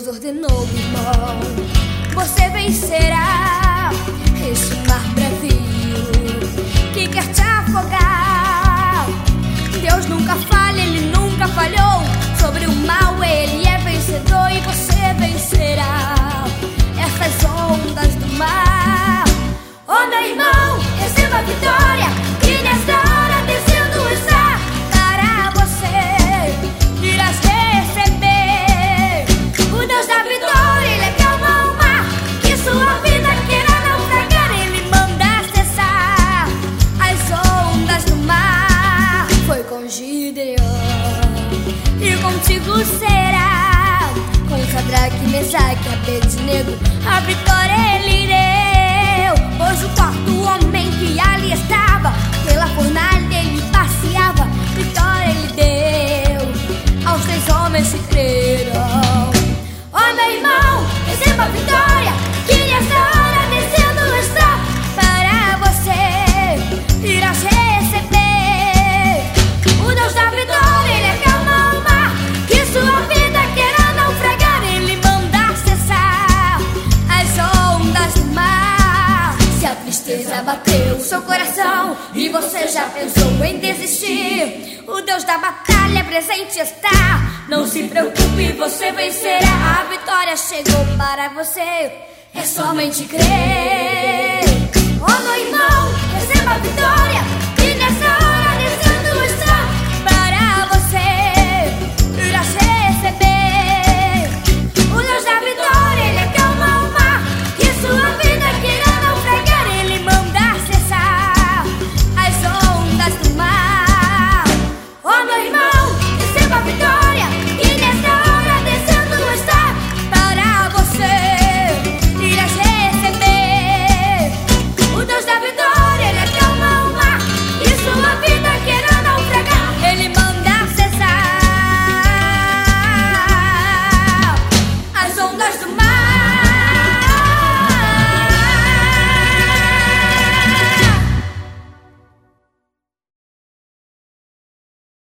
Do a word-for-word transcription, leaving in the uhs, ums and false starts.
Deus ordenou, irmão, você vencerá este mar bravio que quer te afogar. Deus nunca falha, Ele nunca falhou. Sobre o mal Ele é vencedor e você vencerá essas ondas do mar. Oh, meu irmão, receba a vitória que nesta hora descendo está para você. Irás receber o Deus da vitória. Ele acalma o mar que sua vida queira naufragar. Ele manda cessar as ondas do mar. Foi com Gideão e contigo será. Com Sadraque, Mesaque e Abednego a vitória Ele deu. Pois o quarto homem que ali estava pela fornalha Ele passeava. Vitória Ele deu aos três homens que creram. Oh, meu irmão, receba a vitória que nesta hora descendo está para você. Irás receber o Deus da vitória. Ele acalma o mar que sua vida queira naufragar. Ele manda cessar as ondas do mar. Se a tristeza bateu o seu coração e você já pensou em desistir, o Deus da batalha presente está. Não se preocupe, você vencerá. A vitória chegou para você, é somente crer.